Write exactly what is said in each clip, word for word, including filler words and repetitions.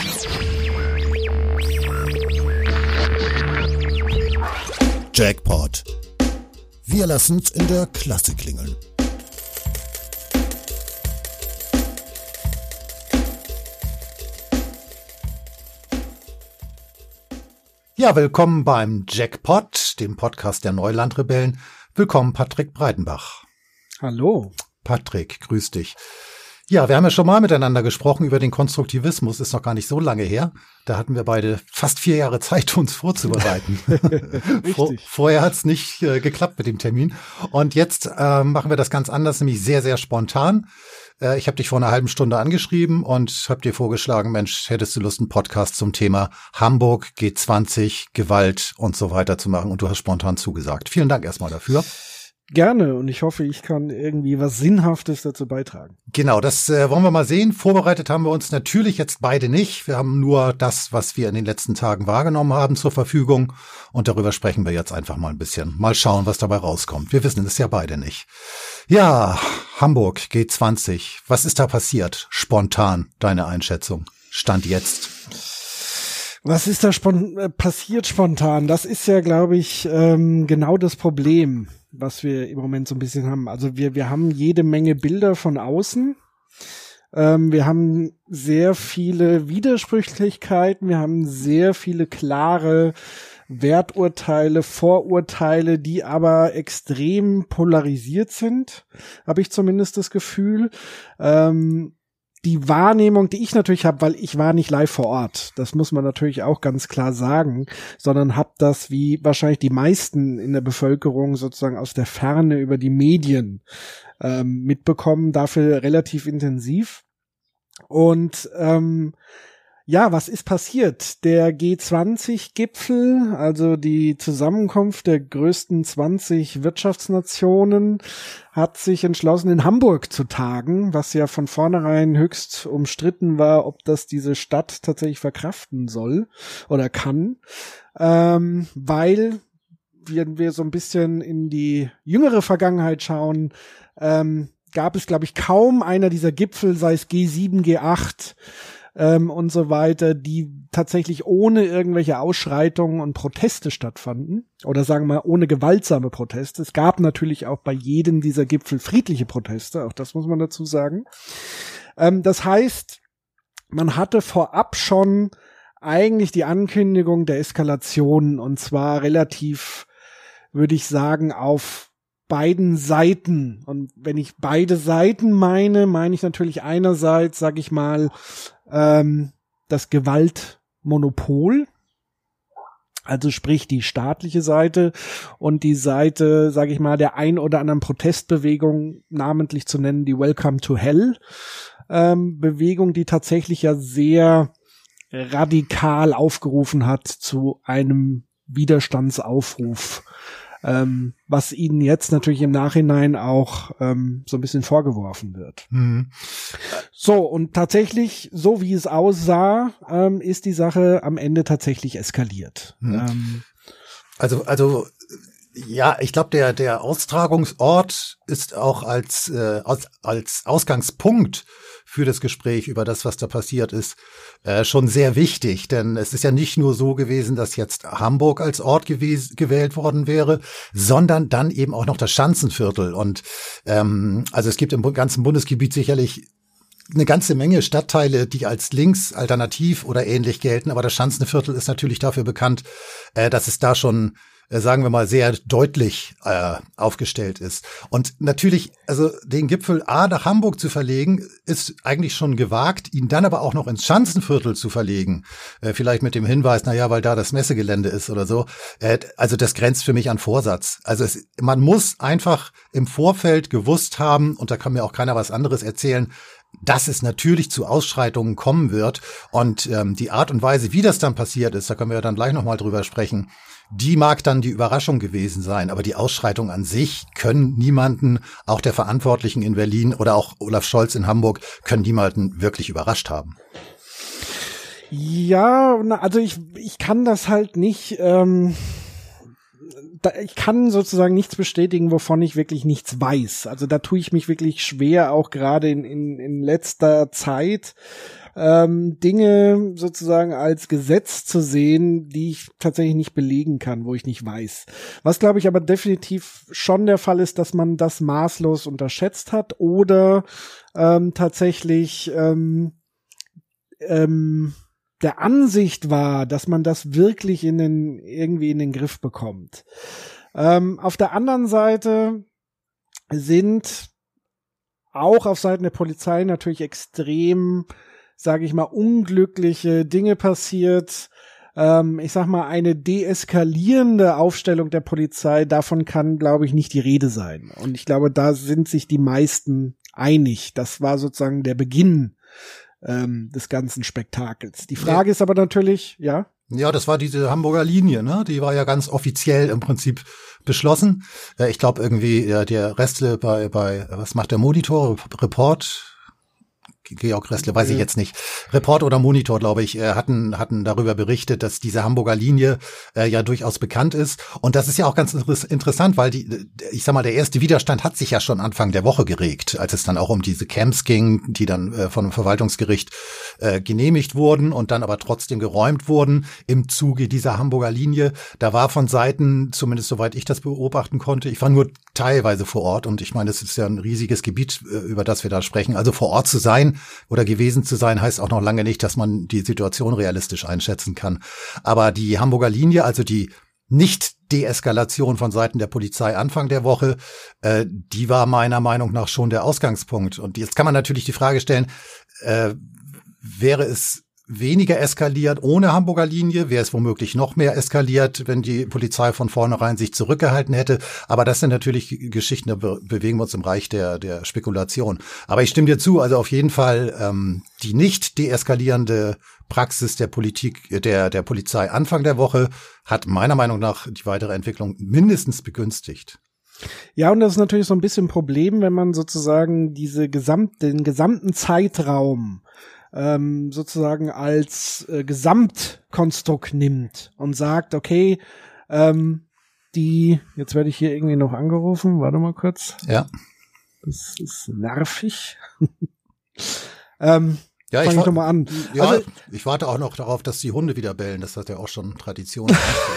Jackpot. Wir lassen's in der Klasse klingeln. Ja, willkommen beim Jackpot, dem Podcast der Neulandrebellen. Willkommen, Patrick Breitenbach. Hallo. Patrick, grüß dich. Ja, wir haben ja schon mal miteinander gesprochen über den Konstruktivismus, ist noch gar nicht so lange her. Da hatten wir beide fast vier Jahre Zeit, uns vorzubereiten. Vor, vorher hat's nicht äh, geklappt mit dem Termin. Und jetzt äh, machen wir das ganz anders, nämlich sehr, sehr spontan. Äh, ich habe dich vor einer halben Stunde angeschrieben und habe dir vorgeschlagen, Mensch, hättest du Lust, einen Podcast zum Thema Hamburg, G zwanzig, Gewalt und so weiter zu machen? Und du hast spontan zugesagt. Vielen Dank erstmal dafür. Gerne, und ich hoffe, ich kann irgendwie was Sinnhaftes dazu beitragen. Genau, das äh, wollen wir mal sehen. Vorbereitet haben wir uns natürlich jetzt beide nicht. Wir haben nur das, was wir in den letzten Tagen wahrgenommen haben, zur Verfügung. Und darüber sprechen wir jetzt einfach mal ein bisschen. Mal schauen, was dabei rauskommt. Wir wissen es ja beide nicht. Ja, Hamburg, G zwanzig. Was ist da passiert? Spontan, deine Einschätzung. Stand jetzt. Was ist da spon- äh, passiert spontan? Das ist ja, glaube ich, ähm, genau das Problem, was wir im Moment so ein bisschen haben. Also wir wir haben jede Menge Bilder von außen. Ähm, wir haben sehr viele Widersprüchlichkeiten. Wir haben sehr viele klare Werturteile, Vorurteile, die aber extrem polarisiert sind, habe ich zumindest das Gefühl. Ähm, Die Wahrnehmung, die ich natürlich habe, weil ich war nicht live vor Ort, das muss man natürlich auch ganz klar sagen, sondern habe das wie wahrscheinlich die meisten in der Bevölkerung sozusagen aus der Ferne über die Medien ähm, mitbekommen, dafür relativ intensiv. Und ähm, ja, was ist passiert? Der G zwanzig-Gipfel, also die Zusammenkunft der größten zwanzig Wirtschaftsnationen, hat sich entschlossen, in Hamburg zu tagen, was ja von vornherein höchst umstritten war, ob das diese Stadt tatsächlich verkraften soll oder kann, ähm, weil, wenn wir so ein bisschen in die jüngere Vergangenheit schauen, ähm, gab es, glaube ich, kaum einer dieser Gipfel, sei es G sieben, G acht, Ähm, und so weiter, die tatsächlich ohne irgendwelche Ausschreitungen und Proteste stattfanden. Oder sagen wir mal, ohne gewaltsame Proteste. Es gab natürlich auch bei jedem dieser Gipfel friedliche Proteste, auch das muss man dazu sagen. Ähm, das heißt, man hatte vorab schon eigentlich die Ankündigung der Eskalation, und zwar relativ, würde ich sagen, auf beiden Seiten. Und wenn ich beide Seiten meine, meine ich natürlich einerseits, sag ich mal, ähm, das Gewaltmonopol, also sprich die staatliche Seite und die Seite, sag ich mal, der ein oder anderen Protestbewegung, namentlich zu nennen die Welcome to Hell ähm, Bewegung, die tatsächlich ja sehr radikal aufgerufen hat zu einem Widerstandsaufruf, Ähm, was ihnen jetzt natürlich im Nachhinein auch ähm, so ein bisschen vorgeworfen wird. Mhm. So, und tatsächlich, so wie es aussah, ähm, ist die Sache am Ende tatsächlich eskaliert. Mhm. Ähm, also, also ja, ich glaube, der der Austragungsort ist auch als äh, als, als Ausgangspunkt für das Gespräch über das, was da passiert ist, äh, schon sehr wichtig. Denn es ist ja nicht nur so gewesen, dass jetzt Hamburg als Ort gewes- gewählt worden wäre, sondern dann eben auch noch das Schanzenviertel. Und ähm, also es gibt im ganzen Bundesgebiet sicherlich eine ganze Menge Stadtteile, die als links, alternativ oder ähnlich gelten. Aber das Schanzenviertel ist natürlich dafür bekannt, äh, dass es da schon sagen wir mal, sehr deutlich äh, aufgestellt ist. Und natürlich, also den Gipfel A nach Hamburg zu verlegen, ist eigentlich schon gewagt, ihn dann aber auch noch ins Schanzenviertel zu verlegen. Äh, vielleicht mit dem Hinweis, na ja, weil da das Messegelände ist oder so. Äh, also das grenzt für mich an Vorsatz. Also es, man muss einfach im Vorfeld gewusst haben, und da kann mir auch keiner was anderes erzählen, dass es natürlich zu Ausschreitungen kommen wird. Und ähm, die Art und Weise, wie das dann passiert ist, da können wir ja dann gleich nochmal drüber sprechen, die mag dann die Überraschung gewesen sein. Aber die Ausschreitungen an sich können niemanden, auch der Verantwortlichen in Berlin oder auch Olaf Scholz in Hamburg, können niemanden wirklich überrascht haben. Ja, also ich ich kann das halt nicht, ähm, da, ich kann sozusagen nichts bestätigen, wovon ich wirklich nichts weiß. Also da tue ich mich wirklich schwer, auch gerade in, in, in letzter Zeit. ähm, Dinge sozusagen als Gesetz zu sehen, die ich tatsächlich nicht belegen kann, wo ich nicht weiß. Was, glaube ich, aber definitiv schon der Fall ist, dass man das maßlos unterschätzt hat oder ähm, tatsächlich ähm, ähm, der Ansicht war, dass man das wirklich in den, irgendwie in den Griff bekommt. Ähm, auf der anderen Seite sind auch auf Seiten der Polizei natürlich extrem, sage ich mal, unglückliche Dinge passiert. Ähm, ich sag mal, eine deeskalierende Aufstellung der Polizei, davon kann, glaube ich, nicht die Rede sein. Und ich glaube, da sind sich die meisten einig. Das war sozusagen der Beginn ähm, des ganzen Spektakels. Die Frage ja. ist aber natürlich, ja? Ja, das war diese Hamburger Linie, ne? Die war ja ganz offiziell im Prinzip beschlossen. Äh, ich glaube irgendwie, ja, der Restle bei, bei, was macht der Monitor? Report? Georg Restle, weiß ich jetzt nicht. Report oder Monitor, glaube ich, äh, hatten hatten darüber berichtet, dass diese Hamburger Linie äh, ja durchaus bekannt ist. Und das ist ja auch ganz inter- interessant, weil die, ich sag mal, der erste Widerstand hat sich ja schon Anfang der Woche geregt, als es dann auch um diese Camps ging, die dann äh, von dem Verwaltungsgericht äh, genehmigt wurden und dann aber trotzdem geräumt wurden im Zuge dieser Hamburger Linie. Da war von Seiten, zumindest soweit ich das beobachten konnte, ich war nur teilweise vor Ort und ich meine, es ist ja ein riesiges Gebiet, äh, über das wir da sprechen. Also vor Ort zu sein oder gewesen zu sein, heißt auch noch lange nicht, dass man die Situation realistisch einschätzen kann. Aber die Hamburger Linie, also die Nicht-Deeskalation von Seiten der Polizei Anfang der Woche, äh, die war meiner Meinung nach schon der Ausgangspunkt. Und jetzt kann man natürlich die Frage stellen, äh, wäre es weniger eskaliert ohne Hamburger Linie, wäre es womöglich noch mehr eskaliert, wenn die Polizei von vornherein sich zurückgehalten hätte. Aber das sind natürlich Geschichten, da be- bewegen wir uns im Bereich der, der Spekulation. Aber ich stimme dir zu, also auf jeden Fall ähm, die nicht deeskalierende Praxis der Politik, der, der Polizei Anfang der Woche hat meiner Meinung nach die weitere Entwicklung mindestens begünstigt. Ja, und das ist natürlich so ein bisschen ein Problem, wenn man sozusagen diese gesamt, den gesamten Zeitraum ähm, sozusagen als äh, Gesamtkonstrukt nimmt und sagt, okay, ähm, die, jetzt werde ich hier irgendwie noch angerufen, warte mal kurz. Ja. Das ist nervig. ähm, Ja, Fang ich, ich doch mal an. Ja, also, ich warte auch noch darauf, dass die Hunde wieder bellen. Das hat ja auch schon Tradition.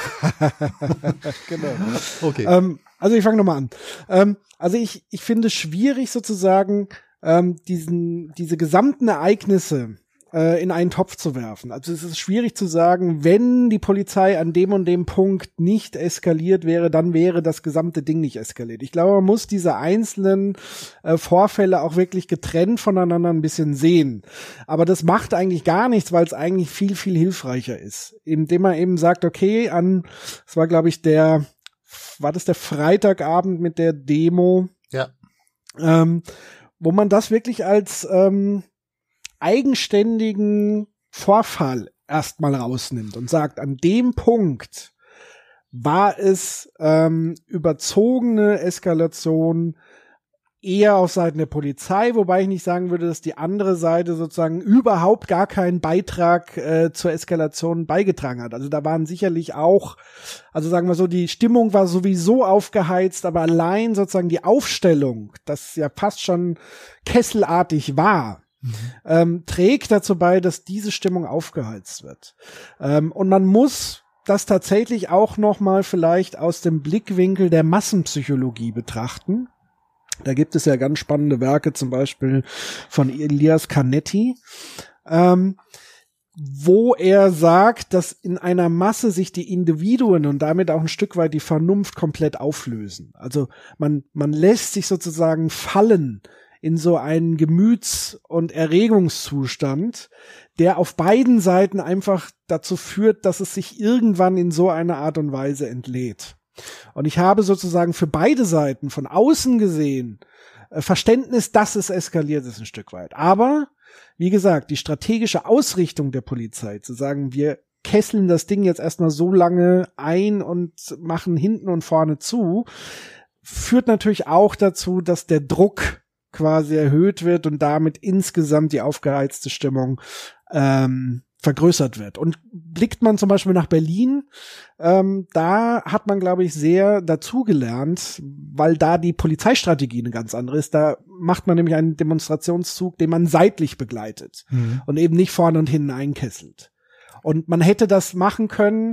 Genau. Okay. Ähm, also ich fange nochmal an. Ähm, also ich, ich finde es schwierig sozusagen, ähm, diesen, diese gesamten Ereignisse äh, in einen Topf zu werfen. Also es ist schwierig zu sagen, wenn die Polizei an dem und dem Punkt nicht eskaliert wäre, dann wäre das gesamte Ding nicht eskaliert. Ich glaube, man muss diese einzelnen äh, Vorfälle auch wirklich getrennt voneinander ein bisschen sehen. Aber das macht eigentlich gar nichts, weil es eigentlich viel, viel hilfreicher ist. Indem man eben sagt, okay, an, es war glaube ich der, war das der Freitagabend mit der Demo? Ja. Ähm, wo man das wirklich als ähm, eigenständigen Vorfall erstmal rausnimmt und sagt, an dem Punkt war es ähm, überzogene Eskalation eher auf Seiten der Polizei, wobei ich nicht sagen würde, dass die andere Seite sozusagen überhaupt gar keinen Beitrag äh, zur Eskalation beigetragen hat. Also da waren sicherlich auch, also sagen wir so, die Stimmung war sowieso aufgeheizt, aber allein sozusagen die Aufstellung, das ja fast schon kesselartig war, mhm. ähm, trägt dazu bei, dass diese Stimmung aufgeheizt wird. Ähm, und man muss das tatsächlich auch noch mal vielleicht aus dem Blickwinkel der Massenpsychologie betrachten. Da gibt es ja ganz spannende Werke, zum Beispiel von Elias Canetti, ähm, wo er sagt, dass in einer Masse sich die Individuen und damit auch ein Stück weit die Vernunft komplett auflösen. Also man, man lässt sich sozusagen fallen in so einen Gemüts- und Erregungszustand, der auf beiden Seiten einfach dazu führt, dass es sich irgendwann in so einer Art und Weise entlädt. Und ich habe sozusagen für beide Seiten von außen gesehen äh, Verständnis, dass es eskaliert ist ein Stück weit. Aber, wie gesagt, die strategische Ausrichtung der Polizei, zu sagen, wir kesseln das Ding jetzt erstmal so lange ein und machen hinten und vorne zu, führt natürlich auch dazu, dass der Druck quasi erhöht wird und damit insgesamt die aufgeheizte Stimmung ähm, vergrößert wird. Und blickt man zum Beispiel nach Berlin, ähm, da hat man, glaube ich, sehr dazugelernt, weil da die Polizeistrategie eine ganz andere ist. Da macht man nämlich einen Demonstrationszug, den man seitlich begleitet mhm. und eben nicht vorne und hinten einkesselt. Und man hätte das machen können,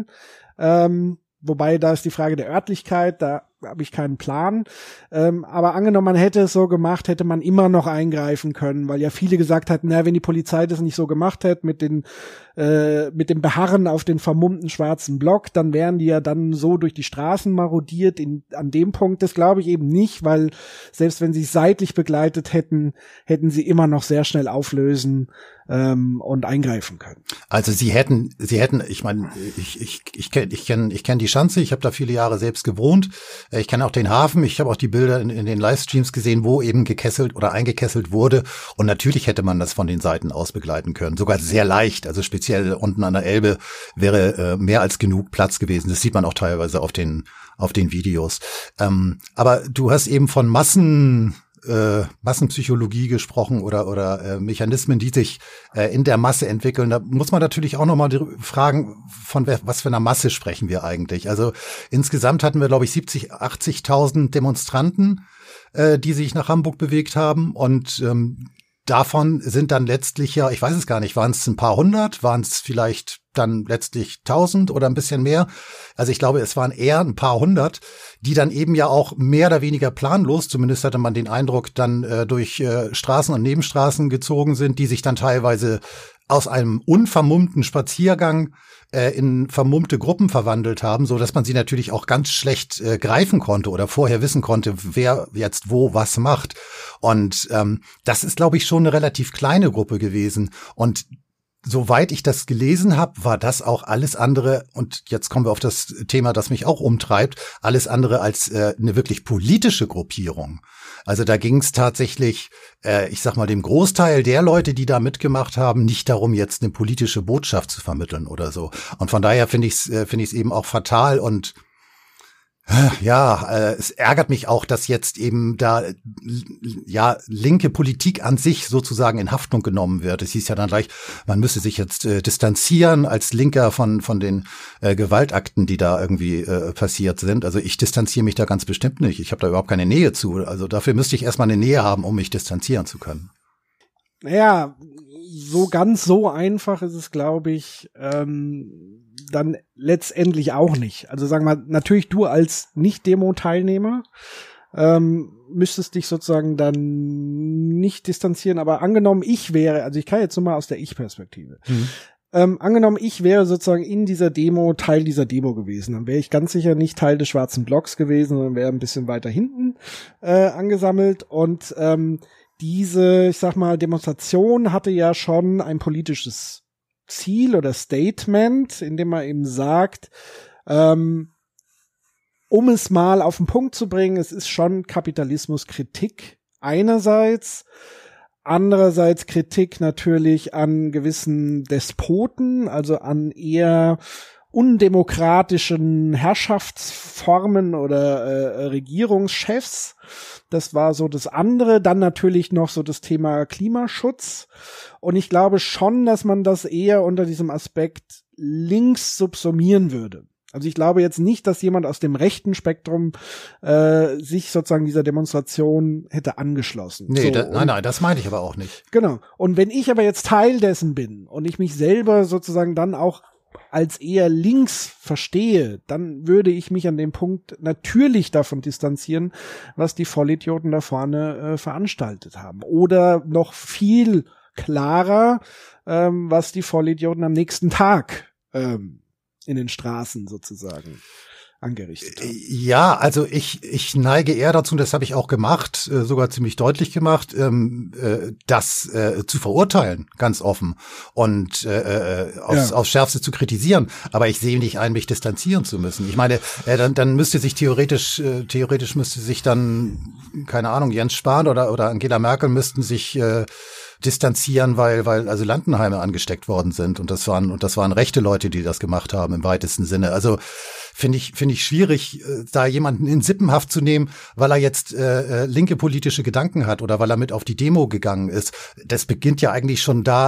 ähm, wobei da ist die Frage der Örtlichkeit, da habe ich keinen Plan. Ähm, aber angenommen, man hätte es so gemacht, hätte man immer noch eingreifen können, weil ja viele gesagt hatten, na, wenn die Polizei das nicht so gemacht hätte mit den äh, mit dem Beharren auf den vermummten schwarzen Block, dann wären die ja dann so durch die Straßen marodiert. In, an dem Punkt, das glaube ich eben nicht, weil selbst wenn sie es seitlich begleitet hätten, hätten sie immer noch sehr schnell auflösen ähm, und eingreifen können. Also sie hätten, sie hätten, ich meine, ich ich ich kenne ich kenne ich kenne die Schanze, ich habe da viele Jahre selbst gewohnt. Ich kenne auch den Hafen, ich habe auch die Bilder in, in den Livestreams gesehen, wo eben gekesselt oder eingekesselt wurde. Und natürlich hätte man das von den Seiten aus begleiten können, sogar sehr leicht. Also speziell unten an der Elbe wäre äh, mehr als genug Platz gewesen. Das sieht man auch teilweise auf den auf den Videos. Ähm, aber du hast eben von Massen äh, Massenpsychologie gesprochen oder oder äh, Mechanismen, die sich äh, in der Masse entwickeln. Da muss man natürlich auch nochmal fragen, von wer, was für einer Masse sprechen wir eigentlich? Also insgesamt hatten wir, glaube ich, siebzig, achtzigtausend Demonstranten, äh, die sich nach Hamburg bewegt haben und ähm, davon sind dann letztlich ja, ich weiß es gar nicht, waren es ein paar hundert, waren es vielleicht dann letztlich tausend oder ein bisschen mehr. Also ich glaube, es waren eher ein paar hundert, die dann eben ja auch mehr oder weniger planlos, zumindest hatte man den Eindruck, dann äh, durch äh, Straßen und Nebenstraßen gezogen sind, die sich dann teilweise aus einem unvermummten Spaziergang äh, in vermummte Gruppen verwandelt haben, so dass man sie natürlich auch ganz schlecht äh, greifen konnte oder vorher wissen konnte, wer jetzt wo was macht. Und ähm, das ist, glaube ich, schon eine relativ kleine Gruppe gewesen. Und soweit ich das gelesen habe, war das auch alles andere, und jetzt kommen wir auf das Thema, das mich auch umtreibt, alles andere als äh, eine wirklich politische Gruppierung. Also da ging es tatsächlich, äh, ich sag mal, dem Großteil der Leute, die da mitgemacht haben, nicht darum, jetzt eine politische Botschaft zu vermitteln oder so. Und von daher finde ich es äh, finde ich es eben auch fatal und ja, äh, es ärgert mich auch, dass jetzt eben da ja linke Politik an sich sozusagen in Haftung genommen wird. Es hieß ja dann gleich, man müsse sich jetzt äh, distanzieren als Linker von von den äh, Gewaltakten, die da irgendwie äh, passiert sind. Also ich distanziere mich da ganz bestimmt nicht. Ich habe da überhaupt keine Nähe zu. Also dafür müsste ich erstmal eine Nähe haben, um mich distanzieren zu können. Naja, so ganz so einfach ist es, glaube ich, ähm dann letztendlich auch nicht. Also sagen wir mal, natürlich du als Nicht-Demo-Teilnehmer ähm, müsstest dich sozusagen dann nicht distanzieren, aber angenommen ich wäre, also ich kann jetzt nur mal aus der Ich-Perspektive, mhm. ähm, angenommen ich wäre sozusagen in dieser Demo Teil dieser Demo gewesen, dann wäre ich ganz sicher nicht Teil des schwarzen Blocks gewesen, sondern wäre ein bisschen weiter hinten äh, angesammelt und ähm, diese, ich sag mal, Demonstration hatte ja schon ein politisches Ziel oder Statement, in dem man eben sagt, ähm, um es mal auf den Punkt zu bringen, es ist schon Kapitalismuskritik einerseits, andererseits Kritik natürlich an gewissen Despoten, also an eher undemokratischen Herrschaftsformen oder äh, Regierungschefs. Das war so das andere. Dann natürlich noch so das Thema Klimaschutz. Und ich glaube schon, dass man das eher unter diesem Aspekt links subsumieren würde. Also ich glaube jetzt nicht, dass jemand aus dem rechten Spektrum äh, sich sozusagen dieser Demonstration hätte angeschlossen. Nee, so, da, nein, nein, das meinte ich aber auch nicht. Genau. Und wenn ich aber jetzt Teil dessen bin und ich mich selber sozusagen dann auch als eher links verstehe, dann würde ich mich an dem Punkt natürlich davon distanzieren, was die Vollidioten da vorne äh, veranstaltet haben. Oder noch viel klarer, ähm, was die Vollidioten am nächsten Tag ähm, in den Straßen sozusagen angerichtet haben. Ja, also ich ich neige eher dazu, das habe ich auch gemacht, äh, sogar ziemlich deutlich gemacht, ähm, äh, das äh, zu verurteilen, ganz offen und äh, aufs, ja. aufs Schärfste zu kritisieren. Aber ich sehe nicht ein, mich distanzieren zu müssen. Ich meine, äh, dann dann müsste sich theoretisch äh, theoretisch müsste sich dann, keine Ahnung, Jens Spahn oder oder Angela Merkel müssten sich äh, distanzieren, weil weil Asylantenheime angesteckt worden sind und das waren und das waren rechte Leute, die das gemacht haben im weitesten Sinne. Also finde ich finde ich schwierig, da jemanden in Sippenhaft zu nehmen, weil er jetzt äh, linke politische Gedanken hat oder weil er mit auf die Demo gegangen ist. Das beginnt ja eigentlich schon da,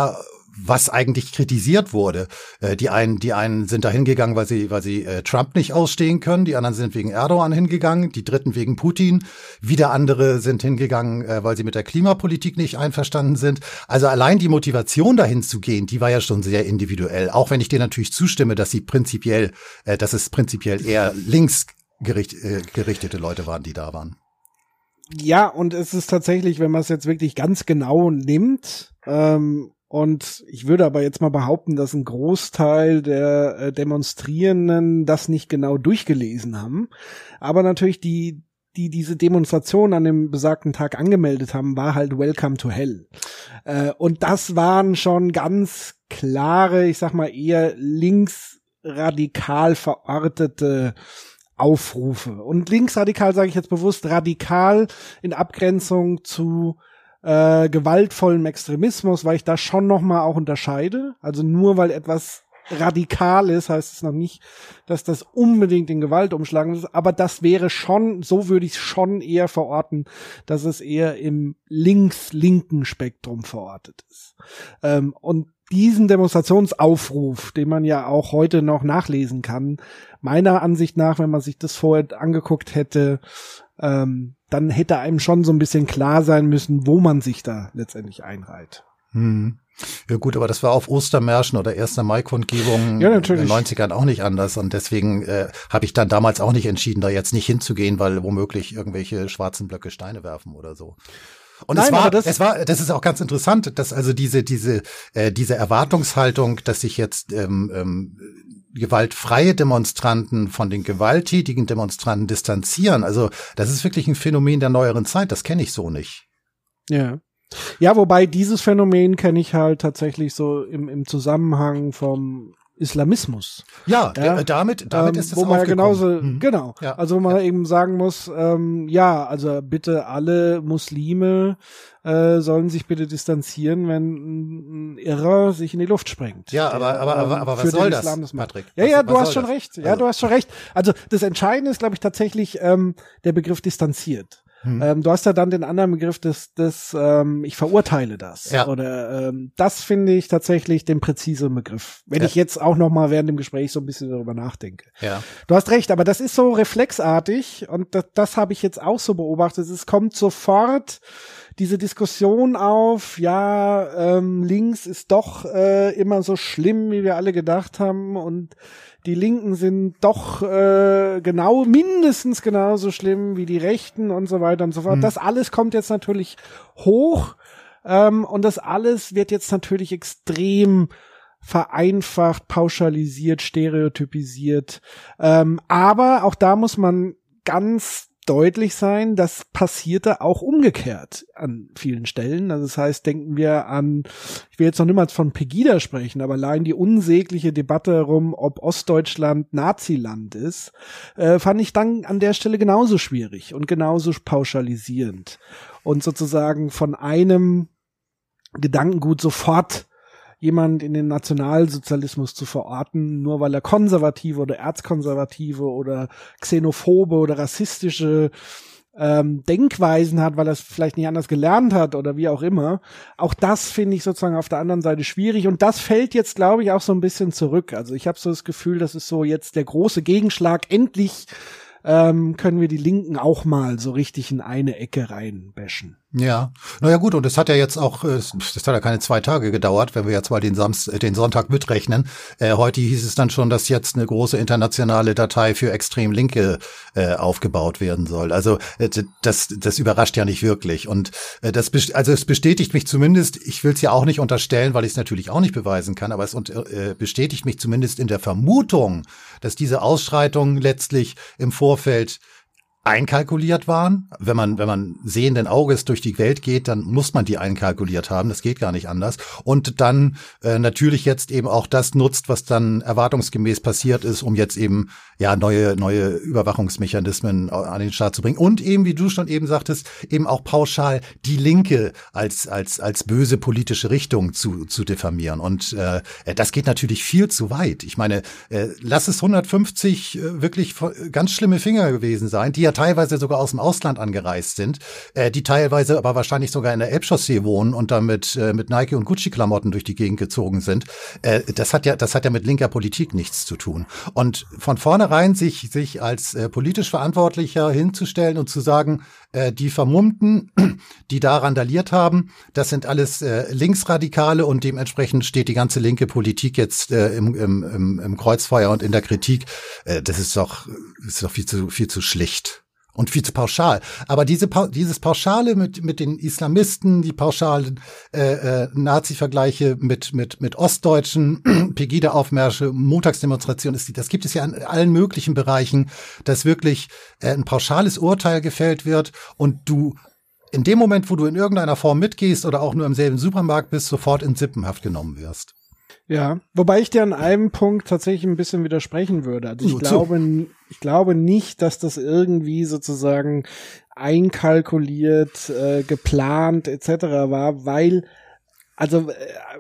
was eigentlich kritisiert wurde. Äh, die einen, die einen sind da hingegangen, weil sie, weil sie äh, Trump nicht ausstehen können. Die anderen sind wegen Erdogan hingegangen. Die Dritten wegen Putin. Wieder andere sind hingegangen, äh, weil sie mit der Klimapolitik nicht einverstanden sind. Also allein die Motivation dahin zu gehen, die war ja schon sehr individuell. Auch wenn ich dir natürlich zustimme, dass sie prinzipiell, äh, dass es prinzipiell eher links gericht, äh, gerichtete Leute waren, die da waren. Ja, und es ist tatsächlich, wenn man es jetzt wirklich ganz genau nimmt, ähm, und ich würde aber jetzt mal behaupten, dass ein Großteil der äh, Demonstrierenden das nicht genau durchgelesen haben. Aber natürlich die, die diese Demonstration an dem besagten Tag angemeldet haben, war halt Welcome to Hell. Äh, und das waren schon ganz klare, ich sag mal eher linksradikal verortete Aufrufe. Und linksradikal sage ich jetzt bewusst radikal in Abgrenzung zu äh, gewaltvollem Extremismus, weil ich da schon nochmal auch unterscheide. Also nur weil etwas radikal ist, heißt es noch nicht, dass das unbedingt in Gewalt umschlagen ist. Aber das wäre schon, so würde ich es schon eher verorten, dass es eher im links-linken Spektrum verortet ist. Ähm, und diesen Demonstrationsaufruf, den man ja auch heute noch nachlesen kann, meiner Ansicht nach, wenn man sich das vorher angeguckt hätte, ähm, dann hätte einem schon so ein bisschen klar sein müssen, wo man sich da letztendlich einreiht. Hm. Ja gut, aber das war auf Ostermärschen oder erster Mai-Kundgebungen ja, in den neunzigern auch nicht anders. Und deswegen äh, habe ich dann damals auch nicht entschieden, da jetzt nicht hinzugehen, weil womöglich irgendwelche schwarzen Blöcke Steine werfen oder so. Und Nein, es war, das, es war, das ist auch ganz interessant, dass also diese, diese, äh, diese Erwartungshaltung, dass sich jetzt ähm, ähm, gewaltfreie Demonstranten von den gewalttätigen Demonstranten distanzieren. Also das ist wirklich ein Phänomen der neueren Zeit. Das kenne ich so nicht. Ja. Ja, wobei dieses Phänomen kenne ich halt tatsächlich so im, im Zusammenhang vom Islamismus. Ja, ja damit, damit ähm, ist es wo man ja genauso, mhm. genau, ja. also wo man ja. eben sagen muss, ähm, ja, also bitte alle Muslime äh, sollen sich bitte distanzieren, wenn ein Irrer sich in die Luft sprengt. Ja, aber aber aber, aber was soll das, das Patrick? Ja, was, ja, du was hast schon das? recht. Ja, also. du hast schon recht. Also das Entscheidende ist, glaube ich, tatsächlich ähm, der Begriff distanziert. Hm. Ähm, du hast ja dann den anderen Begriff des, des ähm, ich verurteile das. Ja. Oder ähm, das finde ich tatsächlich den präzisen Begriff. Wenn ja. ich jetzt auch noch mal während dem Gespräch so ein bisschen darüber nachdenke. Ja. Du hast recht, aber das ist so reflexartig und das, das habe ich jetzt auch so beobachtet. Es kommt sofort diese Diskussion auf, ja, ähm, links ist doch äh, immer so schlimm, wie wir alle gedacht haben und die Linken sind doch äh, genau, mindestens genauso schlimm wie die Rechten und so weiter und so fort. Mhm. Das alles kommt jetzt natürlich hoch ähm, und das alles wird jetzt natürlich extrem vereinfacht, pauschalisiert, stereotypisiert. Ähm, aber auch da muss man ganz deutlich sein, das passierte auch umgekehrt an vielen Stellen. Also das heißt, denken wir an, ich will jetzt noch niemals von Pegida sprechen, aber allein die unsägliche Debatte darum, ob Ostdeutschland Naziland ist, äh, fand ich dann an der Stelle genauso schwierig und genauso pauschalisierend. Und sozusagen von einem Gedankengut sofort jemand in den Nationalsozialismus zu verorten, nur weil er konservative oder erzkonservative oder xenophobe oder rassistische ähm, Denkweisen hat, weil er es vielleicht nicht anders gelernt hat oder wie auch immer. Auch das finde ich sozusagen auf der anderen Seite schwierig und das fällt jetzt, glaube ich, auch so ein bisschen zurück. Also ich habe so das Gefühl, das ist so jetzt der große Gegenschlag. Endlich ähm, können wir die Linken auch mal so richtig in eine Ecke reinbashen. Ja, naja gut, und es hat ja jetzt auch, das hat ja keine zwei Tage gedauert, wenn wir jetzt mal den Samstag, den Sonntag mitrechnen. Äh, heute hieß es dann schon, dass jetzt eine große internationale Datei für extrem Linke äh, aufgebaut werden soll. Also äh, das, das überrascht ja nicht wirklich. Und äh, das, also es bestätigt mich zumindest. Ich will es ja auch nicht unterstellen, weil ich es natürlich auch nicht beweisen kann, aber es äh, bestätigt mich zumindest in der Vermutung, dass diese Ausschreitungen letztlich im Vorfeld einkalkuliert waren. Wenn man, wenn man sehenden Auges durch die Welt geht, dann muss man die einkalkuliert haben. Das geht gar nicht anders. Und dann äh, natürlich jetzt eben auch das nutzt, was dann erwartungsgemäß passiert ist, um jetzt eben ja neue, neue Überwachungsmechanismen an den Start zu bringen. Und eben, wie du schon eben sagtest, eben auch pauschal die Linke als, als, als böse politische Richtung zu, zu diffamieren. Und äh, das geht natürlich viel zu weit. Ich meine, äh, lass es hundertfünfzig äh, wirklich ganz schlimme Finger gewesen sein, die ja ja teilweise sogar aus dem Ausland angereist sind, äh, die teilweise aber wahrscheinlich sogar in der Elbchaussee wohnen und damit äh, mit Nike und Gucci-Klamotten durch die Gegend gezogen sind. Äh, das hat ja, das hat ja mit linker Politik nichts zu tun. Und von vornherein sich, sich als äh, politisch Verantwortlicher hinzustellen und zu sagen, äh, die Vermummten, die da randaliert haben, das sind alles äh, Linksradikale und dementsprechend steht die ganze linke Politik jetzt äh, im, im, im, im Kreuzfeuer und in der Kritik. Äh, das ist doch, ist doch viel zu, viel zu schlicht. Und viel zu pauschal. Aber diese dieses Pauschale mit mit den Islamisten, die pauschalen äh, äh, Nazi-Vergleiche mit mit mit Ostdeutschen, Pegida-Aufmärsche, Montagsdemonstrationen, das gibt es ja in allen möglichen Bereichen, dass wirklich äh, ein pauschales Urteil gefällt wird und du in dem Moment, wo du in irgendeiner Form mitgehst oder auch nur im selben Supermarkt bist, sofort in Sippenhaft genommen wirst. Ja, wobei ich dir an einem Punkt tatsächlich ein bisschen widersprechen würde. Also ich Nur glaube, zu. ich glaube nicht, dass das irgendwie sozusagen einkalkuliert, äh, geplant et cetera war, weil also äh,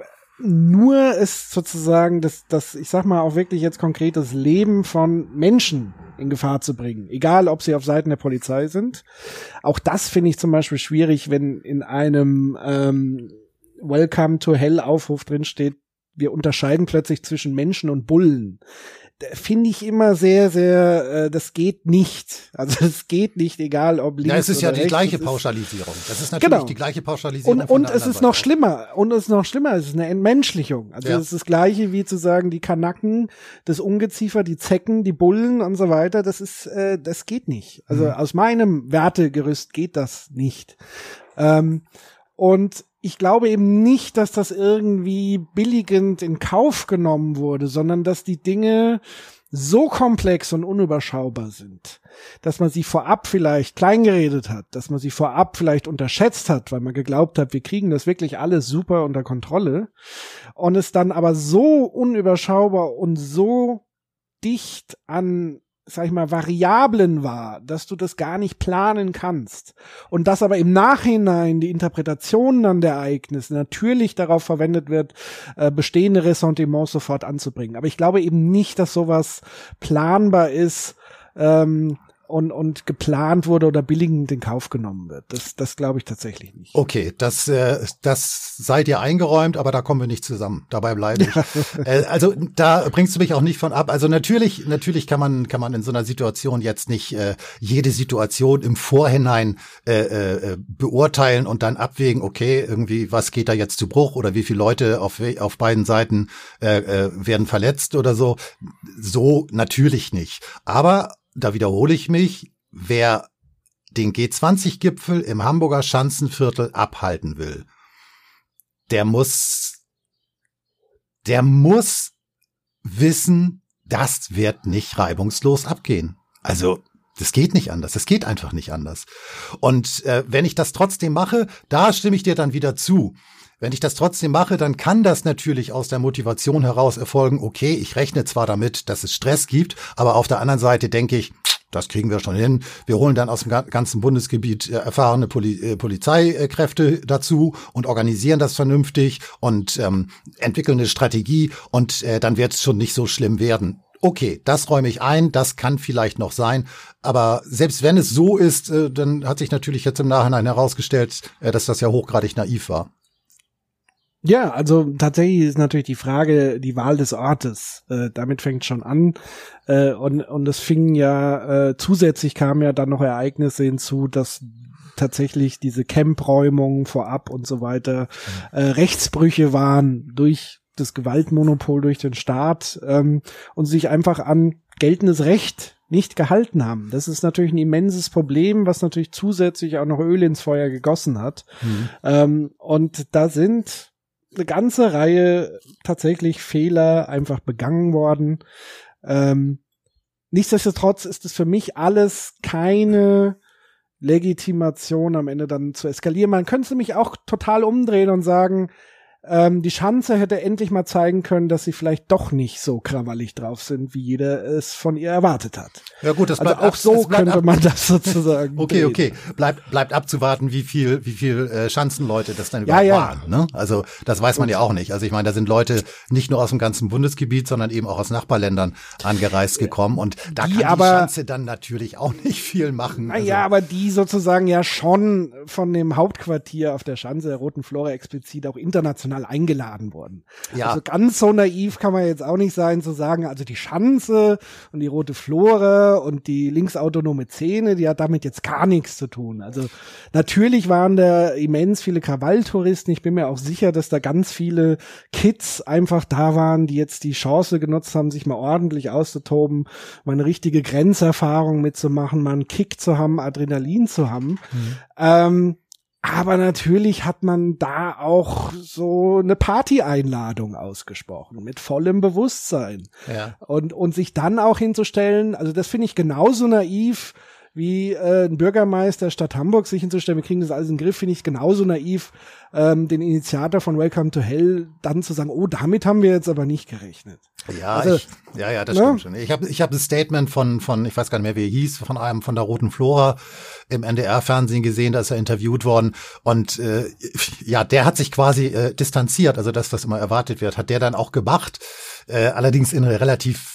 nur es sozusagen das, das, ich sag mal auch wirklich jetzt konkret das Leben von Menschen in Gefahr zu bringen, egal ob sie auf Seiten der Polizei sind. Auch das finde ich zum Beispiel schwierig, wenn in einem ähm, Welcome to Hell Aufruf drin steht, wir unterscheiden plötzlich zwischen Menschen und Bullen. Finde ich immer sehr, sehr, äh, das geht nicht. Also es geht nicht, egal ob links oder rechts. Ja, es ist ja die rechts, gleiche ist, Pauschalisierung. Das ist natürlich genau. die gleiche Pauschalisierung. Und, von und der es ist Seite noch auch. schlimmer. Und es ist noch schlimmer. Es ist eine Entmenschlichung. Also Ja. es ist das Gleiche wie zu sagen, die Kanaken, das Ungeziefer, die Zecken, die Bullen und so weiter. Das ist, äh, das geht nicht. Also Mhm. aus meinem Wertegerüst geht das nicht. Ähm, und ich glaube eben nicht, dass das irgendwie billigend in Kauf genommen wurde, sondern dass die Dinge so komplex und unüberschaubar sind, dass man sie vorab vielleicht kleingeredet hat, dass man sie vorab vielleicht unterschätzt hat, weil man geglaubt hat, wir kriegen das wirklich alles super unter Kontrolle und es dann aber so unüberschaubar und so dicht an, sag ich mal, Variablen war, dass du das gar nicht planen kannst. Und dass aber im Nachhinein die Interpretation dann der Ereignisse natürlich darauf verwendet wird, äh, bestehende Ressentiments sofort anzubringen. Aber ich glaube eben nicht, dass sowas planbar ist, ähm, und, und geplant wurde oder billigend in Kauf genommen wird. Das, das glaube ich tatsächlich nicht. Okay, das, äh, das sei dir eingeräumt, aber da kommen wir nicht zusammen. Dabei bleibe ich. äh, also da bringst du mich auch nicht von ab. Also natürlich, natürlich kann man, kann man in so einer Situation jetzt nicht äh, jede Situation im Vorhinein äh, äh, beurteilen und dann abwägen, okay, irgendwie, was geht da jetzt zu Bruch oder wie viele Leute auf, auf beiden Seiten äh, äh, werden verletzt oder so. So natürlich nicht. Aber da wiederhole ich mich, wer den G zwanzig Gipfel im Hamburger Schanzenviertel abhalten will, der muss, der muss wissen, das wird nicht reibungslos abgehen. Also, das geht nicht anders. Das geht einfach nicht anders. Und äh, wenn ich das trotzdem mache, da stimme ich dir dann wieder zu. Wenn ich das trotzdem mache, dann kann das natürlich aus der Motivation heraus erfolgen, okay, ich rechne zwar damit, dass es Stress gibt, aber auf der anderen Seite denke ich, das kriegen wir schon hin. Wir holen dann aus dem ganzen Bundesgebiet erfahrene Poli- Polizeikräfte dazu und organisieren das vernünftig und ähm, entwickeln eine Strategie und äh, dann wird es schon nicht so schlimm werden. Okay, das räume ich ein, das kann vielleicht noch sein, aber selbst wenn es so ist, äh, dann hat sich natürlich jetzt im Nachhinein herausgestellt, äh, dass das ja hochgradig naiv war. Ja, also tatsächlich ist natürlich die Frage die Wahl des Ortes. Äh, damit fängt schon an. Äh, und und es fingen ja, äh, zusätzlich kamen ja dann noch Ereignisse hinzu, dass tatsächlich diese Campräumungen vorab und so weiter äh, Rechtsbrüche waren durch das Gewaltmonopol durch den Staat ähm, und sich einfach an geltendes Recht nicht gehalten haben. Das ist natürlich ein immenses Problem, was natürlich zusätzlich auch noch Öl ins Feuer gegossen hat. Mhm. Ähm, und da sind eine ganze Reihe tatsächlich Fehler einfach begangen worden. Ähm, nichtsdestotrotz ist es für mich alles keine Legitimation am Ende dann zu eskalieren. Man könnte nämlich auch total umdrehen und sagen, ähm, die Schanze hätte endlich mal zeigen können, dass sie vielleicht doch nicht so krawallig drauf sind, wie jeder es von ihr erwartet hat. Ja gut, das also bleibt auch ab, so könnte ab, man das sozusagen Okay, drehen. okay. Bleibt bleibt abzuwarten, wie viel wie viel äh, Schanzenleute das dann Ja, überhaupt ja. waren. Ne? Also das weiß man ja auch nicht. Also ich meine, da sind Leute nicht nur aus dem ganzen Bundesgebiet, sondern eben auch aus Nachbarländern angereist gekommen. Und da Die kann die aber- Schanze dann natürlich auch nicht viel machen. Naja, Also, aber die sozusagen ja schon von dem Hauptquartier auf der Schanze der Roten Flora explizit auch international eingeladen wurden. Ja. Also ganz so naiv kann man jetzt auch nicht sein zu sagen, also die Schanze und die Rote Flora und die linksautonome Szene, die hat damit jetzt gar nichts zu tun. Also natürlich waren da immens viele Krawalltouristen. Ich bin mir auch sicher, dass da ganz viele Kids einfach da waren, die jetzt die Chance genutzt haben, sich mal ordentlich auszutoben, mal eine richtige Grenzerfahrung mitzumachen, mal einen Kick zu haben, Adrenalin zu haben. Mhm. Ähm, aber natürlich hat man da auch so eine Party-Einladung ausgesprochen, mit vollem Bewusstsein. ja. Und, und sich dann auch hinzustellen, also das finde ich genauso naiv, wie äh, ein Bürgermeister Stadt Hamburg sich hinzustellen, wir kriegen das alles in den Griff, finde ich genauso naiv, ähm, den Initiator von Welcome to Hell dann zu sagen, oh, damit haben wir jetzt aber nicht gerechnet. Ja, Also, ich, ja, ja, das ne? stimmt schon. Ich habe ich hab das Statement von, von, ich weiß gar nicht mehr, wie er hieß, von einem von der Roten Flora im N D R-Fernsehen gesehen, da ist er interviewt worden. Und äh, ja, der hat sich quasi äh, distanziert, also das, was immer erwartet wird, hat der dann auch gemacht. Äh, allerdings in relativ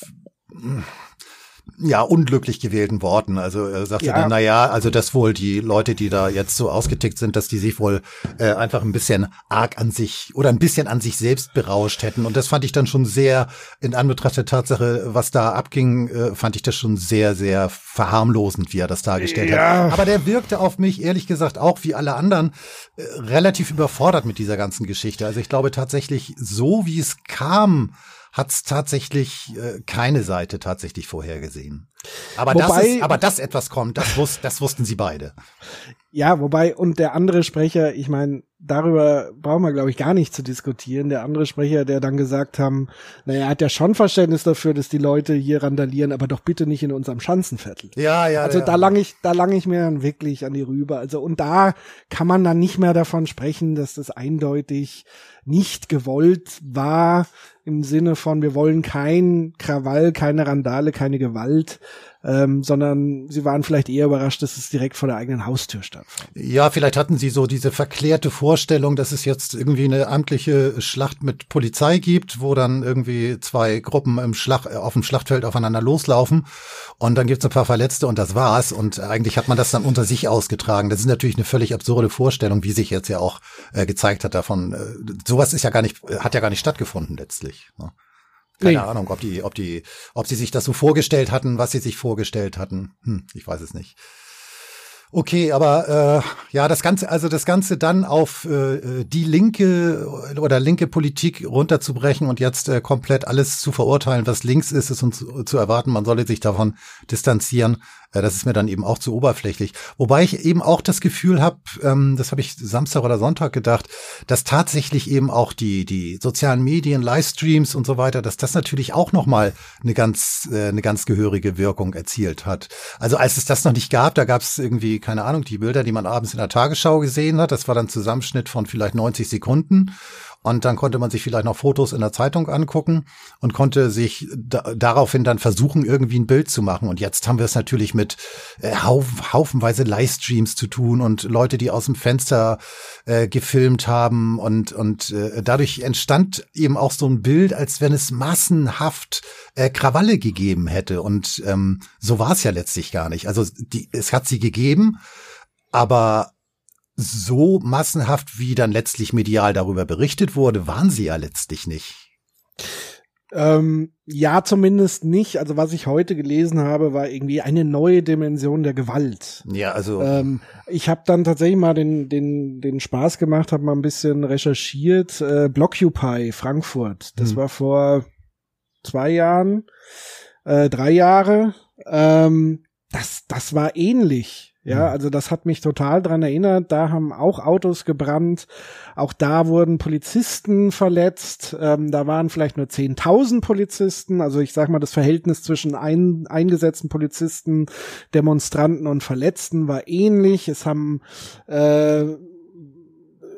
ja, unglücklich gewählten Worten. Also er sagte Ja. dann, na ja, also dass wohl die Leute, die da jetzt so ausgetickt sind, dass die sich wohl äh, einfach ein bisschen arg an sich oder ein bisschen an sich selbst berauscht hätten. Und das fand ich dann schon sehr, in Anbetracht der Tatsache, was da abging, äh, fand ich das schon sehr, sehr verharmlosend, wie er das dargestellt Ja. hat. Aber der wirkte auf mich, ehrlich gesagt, auch wie alle anderen, äh, relativ überfordert mit dieser ganzen Geschichte. Also ich glaube tatsächlich, so wie es kam, hat es tatsächlich äh, keine Seite tatsächlich vorhergesehen. Aber Wobei- das ist, aber dass etwas kommt, das, wus, das wussten sie beide. Ja, wobei, und der andere Sprecher, ich meine, darüber brauchen wir, glaube ich, gar nicht zu diskutieren. Der andere Sprecher, der dann gesagt haben, naja, er hat ja schon Verständnis dafür, dass die Leute hier randalieren, aber doch bitte nicht in unserem Schanzenviertel. Ja, ja. Also ja. da lang ich, da lang ich mir dann wirklich an die Rübe. Also, und da kann man dann nicht mehr davon sprechen, dass das eindeutig nicht gewollt war, im Sinne von, wir wollen kein Krawall, keine Randale, keine Gewalt, ähm, sondern sie waren vielleicht eher überrascht, dass es direkt vor der eigenen Haustür stattfand. Ja, vielleicht hatten sie so diese verklärte Vorstellung, dass es jetzt irgendwie eine amtliche Schlacht mit Polizei gibt, wo dann irgendwie zwei Gruppen im Schlag, auf dem Schlachtfeld aufeinander loslaufen und dann gibt's ein paar Verletzte und das war's. Und eigentlich hat man das dann unter sich ausgetragen. Das ist natürlich eine völlig absurde Vorstellung, wie sich jetzt ja auch äh, gezeigt hat davon. Äh, sowas ist ja gar nicht, hat ja gar nicht stattgefunden letztlich. Ne? Keine Nee. Ahnung, ob die, ob die, ob sie sich das so vorgestellt hatten, was sie sich vorgestellt hatten. Hm, ich weiß es nicht. Okay, aber äh, ja, das Ganze, also das Ganze dann auf äh, die linke oder linke Politik runterzubrechen und jetzt äh, komplett alles zu verurteilen, was links ist, ist und zu, zu erwarten, man solle sich davon distanzieren. Äh, das ist mir dann eben auch zu oberflächlich. Wobei ich eben auch das Gefühl habe, ähm, das habe ich Samstag oder Sonntag gedacht, dass tatsächlich eben auch die die sozialen Medien, Livestreams und so weiter, dass das natürlich auch noch mal eine ganz äh, eine ganz gehörige Wirkung erzielt hat. Also als es das noch nicht gab, da gab es irgendwie keine Ahnung, die Bilder, die man abends in der Tagesschau gesehen hat, das war dann ein Zusammenschnitt von vielleicht neunzig Sekunden. Und dann konnte man sich vielleicht noch Fotos in der Zeitung angucken und konnte sich da, daraufhin dann versuchen, irgendwie ein Bild zu machen. Und jetzt haben wir es natürlich mit äh, hauf, haufenweise Livestreams zu tun und Leute, die aus dem Fenster äh, gefilmt haben. Und, und äh, dadurch entstand eben auch so ein Bild, als wenn es massenhaft äh, Krawalle gegeben hätte. Und ähm, so war es ja letztlich gar nicht. Also die, es hat sie gegeben, aber so massenhaft, wie dann letztlich medial darüber berichtet wurde, waren sie ja letztlich nicht. Ähm, ja, zumindest nicht. Also was ich heute gelesen habe, war irgendwie eine neue Dimension der Gewalt. Ja, also Ähm, ich habe dann tatsächlich mal den den den Spaß gemacht, habe mal ein bisschen recherchiert. Äh, Blockupy Frankfurt, das Hm. war vor zwei Jahren, äh, drei Jahre. Ähm, das das war ähnlich. Ja, Hm. also das hat mich total dran erinnert. Da haben auch Autos gebrannt. Auch da wurden Polizisten verletzt. Ähm, da waren vielleicht nur zehntausend Polizisten. Also ich sag mal, das Verhältnis zwischen ein, eingesetzten Polizisten, Demonstranten und Verletzten war ähnlich. Es haben äh,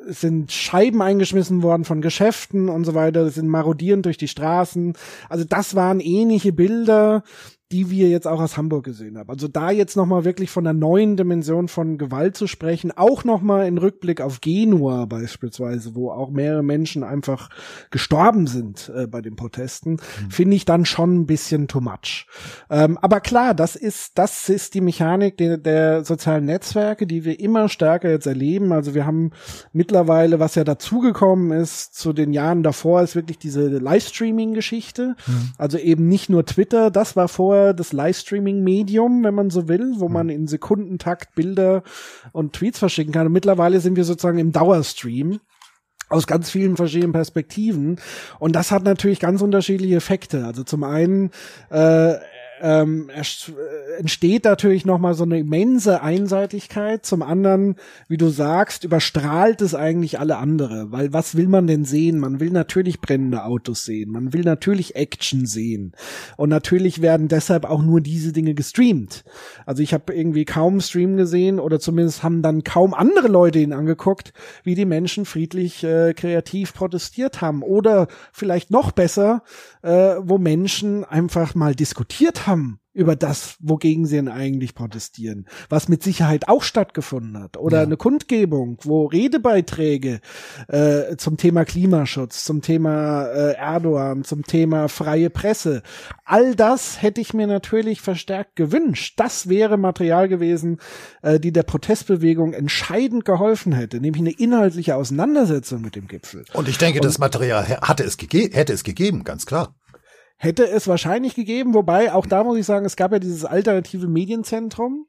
es sind Scheiben eingeschmissen worden von Geschäften und so weiter, es sind marodierend durch die Straßen. Also das waren ähnliche Bilder, die wir jetzt auch aus Hamburg gesehen haben. Also da jetzt nochmal wirklich von einer neuen Dimension von Gewalt zu sprechen, auch nochmal in Rückblick auf Genua beispielsweise, wo auch mehrere Menschen einfach gestorben sind äh, bei den Protesten, mhm. finde ich dann schon ein bisschen too much. Ähm, aber klar, das ist, das ist die Mechanik der, der sozialen Netzwerke, die wir immer stärker jetzt erleben. Also wir haben mittlerweile, was ja dazugekommen ist zu den Jahren davor, ist wirklich diese Livestreaming-Geschichte. Mhm. Also eben nicht nur Twitter, das war vorher das Livestreaming-Medium, wenn man so will, wo man in Sekundentakt Bilder und Tweets verschicken kann. Und mittlerweile sind wir sozusagen im Dauerstream aus ganz vielen verschiedenen Perspektiven. Und das hat natürlich ganz unterschiedliche Effekte. Also zum einen äh, ähm, entsteht natürlich nochmal so eine immense Einseitigkeit. Zum anderen, wie du sagst, überstrahlt es eigentlich alle andere. Weil was will man denn sehen? Man will natürlich brennende Autos sehen. Man will natürlich Action sehen. Und natürlich werden deshalb auch nur diese Dinge gestreamt. Also ich habe irgendwie kaum einen Stream gesehen oder zumindest haben dann kaum andere Leute ihn angeguckt, wie die Menschen friedlich äh, kreativ protestiert haben. Oder vielleicht noch besser, äh, wo Menschen einfach mal diskutiert haben über das, wogegen sie denn eigentlich protestieren, was mit Sicherheit auch stattgefunden hat. Oder ja. eine Kundgebung, wo Redebeiträge äh, zum Thema Klimaschutz, zum Thema äh, Erdogan, zum Thema freie Presse, all das hätte ich mir natürlich verstärkt gewünscht. Das wäre Material gewesen, äh, die der Protestbewegung entscheidend geholfen hätte, nämlich eine inhaltliche Auseinandersetzung mit dem Gipfel. Und ich denke, Und, das Material hatte es gege- hätte es gegeben, ganz klar. Hätte es wahrscheinlich gegeben, wobei auch da muss ich sagen, es gab ja dieses alternative Medienzentrum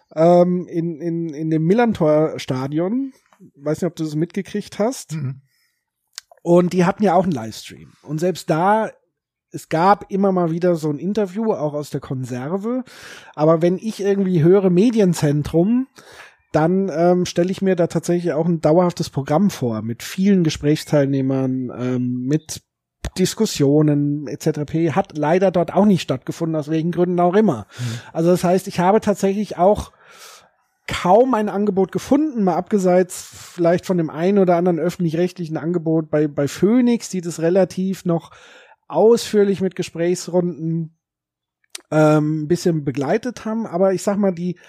ähm, in in in dem Millantor-Stadion. Weiß nicht, ob du das mitgekriegt hast. Mhm. Und die hatten ja auch einen Livestream. Und selbst da, es gab immer mal wieder so ein Interview, auch aus der Konserve. Aber wenn ich irgendwie höre Medienzentrum, dann ähm, stelle ich mir da tatsächlich auch ein dauerhaftes Programm vor mit vielen Gesprächsteilnehmern, ähm, mit Diskussionen et cetera p. Hat leider dort auch nicht stattgefunden, aus welchen Gründen auch immer. Mhm. Also das heißt, ich habe tatsächlich auch kaum ein Angebot gefunden, mal abgeseits vielleicht von dem einen oder anderen öffentlich-rechtlichen Angebot bei bei Phoenix, die das relativ noch ausführlich mit Gesprächsrunden ähm, ein bisschen begleitet haben. Aber ich sag mal, die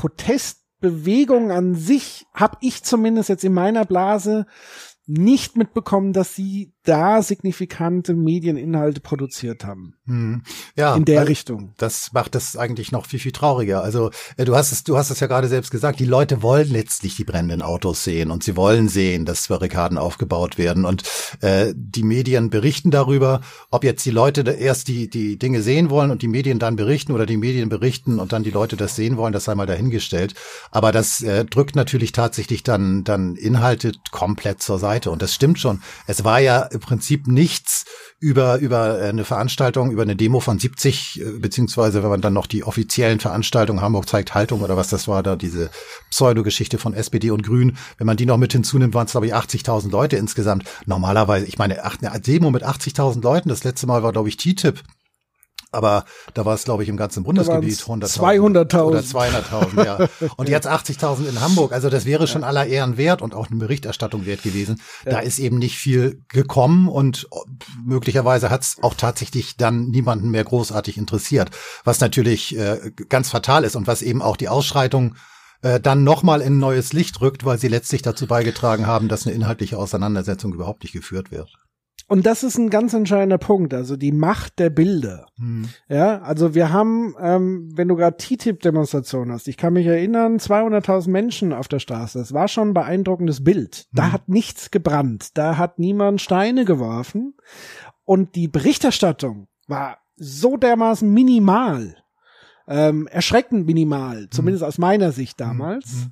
Protestbewegung an sich habe ich zumindest jetzt in meiner Blase nicht mitbekommen, dass sie da signifikante Medieninhalte produziert haben. Hm. Ja, in der Richtung. Das macht das eigentlich noch viel, viel trauriger. Also du hast es, du hast es ja gerade selbst gesagt, die Leute wollen letztlich die brennenden Autos sehen und sie wollen sehen, dass Barrikaden aufgebaut werden. Und äh, die Medien berichten darüber, ob jetzt die Leute erst die die Dinge sehen wollen und die Medien dann berichten oder die Medien berichten und dann die Leute das sehen wollen, das sei mal dahingestellt. Aber das äh, drückt natürlich tatsächlich dann dann Inhalte komplett zur Seite. Und das stimmt schon. Es war ja im Prinzip nichts über über eine Veranstaltung, über eine Demo von siebzig, beziehungsweise wenn man dann noch die offiziellen Veranstaltungen, Hamburg zeigt Haltung oder was das war, da diese Pseudo-Geschichte von S P D und Grünen, wenn man die noch mit hinzunimmt, waren es glaube ich achtzigtausend Leute insgesamt. Normalerweise, ich meine, eine Demo mit achtzigtausend Leuten, das letzte Mal war glaube ich T T I P. Aber da war es, glaube ich, im ganzen Bundesgebiet zweihunderttausend oder zweihunderttausend, ja. Und jetzt achtzigtausend in Hamburg. Also das wäre schon aller Ehren wert und auch eine Berichterstattung wert gewesen. Ja. Da ist eben nicht viel gekommen und möglicherweise hat es auch tatsächlich dann niemanden mehr großartig interessiert. Was natürlich äh, ganz fatal ist und was eben auch die Ausschreitung äh, dann nochmal in ein neues Licht rückt, weil sie letztlich dazu beigetragen haben, dass eine inhaltliche Auseinandersetzung überhaupt nicht geführt wird. Und das ist ein ganz entscheidender Punkt, also die Macht der Bilder. Hm. Ja, also wir haben, ähm, wenn du gerade T T I P-Demonstrationen hast, ich kann mich erinnern, zweihunderttausend Menschen auf der Straße, das war schon ein beeindruckendes Bild. Da hm. hat nichts gebrannt, da hat niemand Steine geworfen und die Berichterstattung war so dermaßen minimal, ähm, erschreckend minimal, zumindest hm. aus meiner Sicht damals. Hm.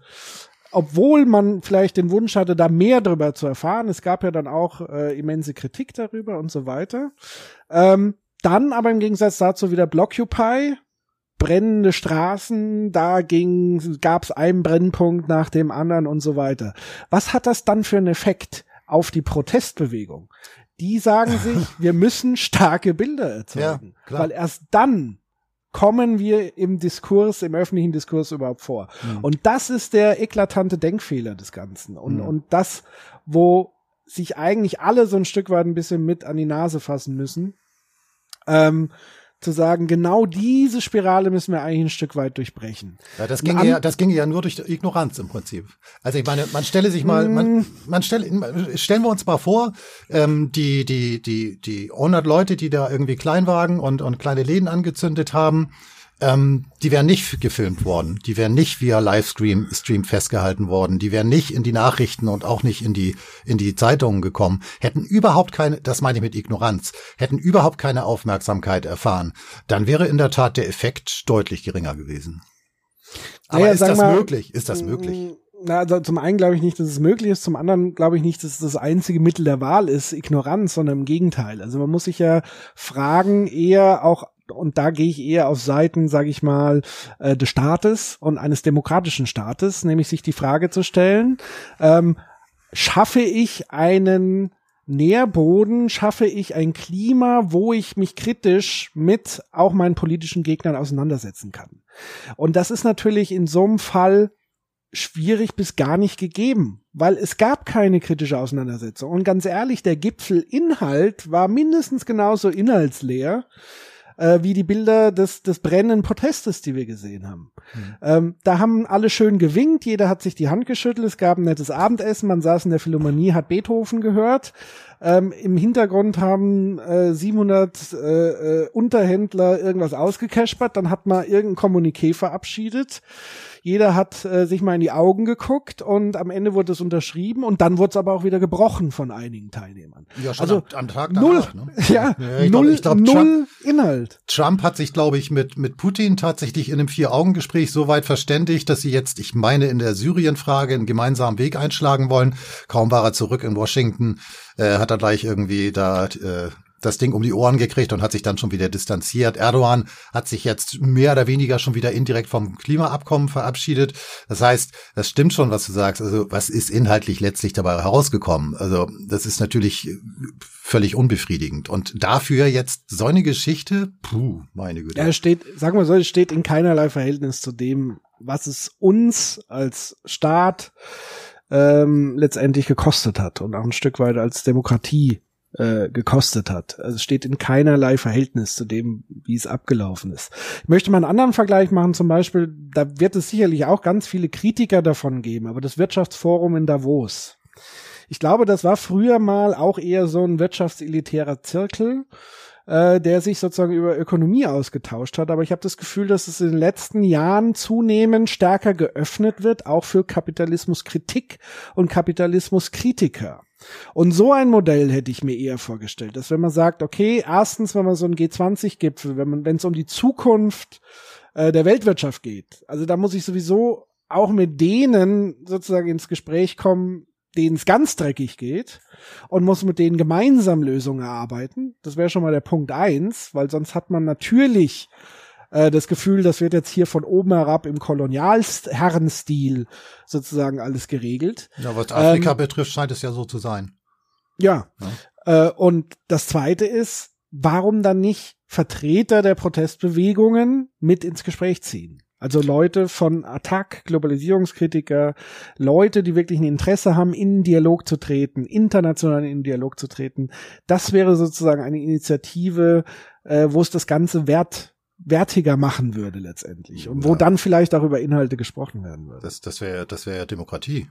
Obwohl man vielleicht den Wunsch hatte, da mehr darüber zu erfahren. Es gab ja dann auch äh, immense Kritik darüber und so weiter. Ähm, dann aber im Gegensatz dazu wieder Blockupy, brennende Straßen, da ging, gab es einen Brennpunkt nach dem anderen und so weiter. Was hat das dann für einen Effekt auf die Protestbewegung? Die sagen sich, wir müssen starke Bilder erzeugen, ja, weil erst dann kommen wir im Diskurs, im öffentlichen Diskurs überhaupt vor? Mhm. Und das ist der eklatante Denkfehler des Ganzen. Und, mhm. und das, wo sich eigentlich alle so ein Stück weit ein bisschen mit an die Nase fassen müssen, ähm, zu sagen, genau diese Spirale müssen wir eigentlich ein Stück weit durchbrechen. Ja, das ging ja, das ging ja nur durch Ignoranz im Prinzip. Also ich meine, man stelle sich mal, man, man stelle, stellen wir uns mal vor, ähm, die, die, die, die hundert Leute, die da irgendwie Kleinwagen und, und kleine Läden angezündet haben, ähm, die wären nicht gefilmt worden, die wären nicht via Livestream Stream festgehalten worden, die wären nicht in die Nachrichten und auch nicht in die in die Zeitungen gekommen, hätten überhaupt keine, das meine ich mit Ignoranz, hätten überhaupt keine Aufmerksamkeit erfahren, dann wäre in der Tat der Effekt deutlich geringer gewesen. Aber naja, ist das mal, möglich? Ist das möglich? Na, also zum einen glaube ich nicht, dass es möglich ist, zum anderen glaube ich nicht, dass es das einzige Mittel der Wahl ist, Ignoranz, sondern im Gegenteil. Also man muss sich ja fragen, eher auch, und da gehe ich eher auf Seiten, sage ich mal, äh, des Staates und eines demokratischen Staates, nämlich sich die Frage zu stellen, ähm, schaffe ich einen Nährboden, schaffe ich ein Klima, wo ich mich kritisch mit auch meinen politischen Gegnern auseinandersetzen kann. Und das ist natürlich in so einem Fall schwierig bis gar nicht gegeben, weil es gab keine kritische Auseinandersetzung. Und ganz ehrlich, der Gipfelinhalt war mindestens genauso inhaltsleer äh, wie die Bilder des, des brennenden Protestes, die wir gesehen haben. Mhm. Ähm, da haben alle schön gewinkt, jeder hat sich die Hand geschüttelt, es gab ein nettes Abendessen, man saß in der Philharmonie, hat Beethoven gehört. Ähm, im Hintergrund haben äh, siebenhundert äh, äh, Unterhändler irgendwas ausgekeschert, dann hat man irgendein Kommuniqué verabschiedet. Jeder hat äh, sich mal in die Augen geguckt und am Ende wurde es unterschrieben und dann wurde es aber auch wieder gebrochen von einigen Teilnehmern. Ja, schon also am, am Tag null, danach. Ne? Ja, ja ich null, glaub, ich glaub, null Trump, Inhalt. Trump hat sich, glaube ich, mit mit Putin tatsächlich in einem Vier-Augen-Gespräch so weit verständigt, dass sie jetzt, ich meine, in der Syrien-Frage einen gemeinsamen Weg einschlagen wollen. Kaum war er zurück in Washington, äh, hat er gleich irgendwie da äh, das Ding um die Ohren gekriegt und hat sich dann schon wieder distanziert. Erdogan hat sich jetzt mehr oder weniger schon wieder indirekt vom Klimaabkommen verabschiedet. Das heißt, das stimmt schon, was du sagst. Also was ist inhaltlich letztlich dabei herausgekommen? Also das ist natürlich völlig unbefriedigend. Und dafür jetzt so eine Geschichte, puh, meine Güte. Ja, es steht, sagen wir so, es steht in keinerlei Verhältnis zu dem, was es uns als Staat ähm, letztendlich gekostet hat und auch ein Stück weit als Demokratie äh, gekostet hat. Also es steht in keinerlei Verhältnis zu dem, wie es abgelaufen ist. Ich möchte mal einen anderen Vergleich machen, zum Beispiel, da wird es sicherlich auch ganz viele Kritiker davon geben, aber das Wirtschaftsforum in Davos. Ich glaube, das war früher mal auch eher so ein wirtschaftselitärer Zirkel, äh, der sich sozusagen über Ökonomie ausgetauscht hat. Aber ich habe das Gefühl, dass es in den letzten Jahren zunehmend stärker geöffnet wird, auch für Kapitalismuskritik und Kapitalismuskritiker. Und so ein Modell hätte ich mir eher vorgestellt, dass wenn man sagt, okay, erstens, wenn man so einen G zwanzig Gipfel, wenn man, wenn es um die Zukunft äh, der Weltwirtschaft geht, also da muss ich sowieso auch mit denen sozusagen ins Gespräch kommen, denen es ganz dreckig geht und muss mit denen gemeinsam Lösungen erarbeiten. Das wäre schon mal der Punkt eins, weil sonst hat man natürlich äh, das Gefühl, das wird jetzt hier von oben herab im Kolonialherrenstil sozusagen alles geregelt. Ja, was Afrika ähm, betrifft, scheint es ja so zu sein. Ja, ja. Äh, und das Zweite ist, warum dann nicht Vertreter der Protestbewegungen mit ins Gespräch ziehen? Also Leute von Attac, Globalisierungskritiker, Leute, die wirklich ein Interesse haben, in den Dialog zu treten, international in den Dialog zu treten. Das wäre sozusagen eine Initiative, äh, wo es das Ganze wert, wertiger machen würde letztendlich und wo ja. dann vielleicht auch über Inhalte gesprochen werden würde. Das, das wäre, das wäre ja Demokratie.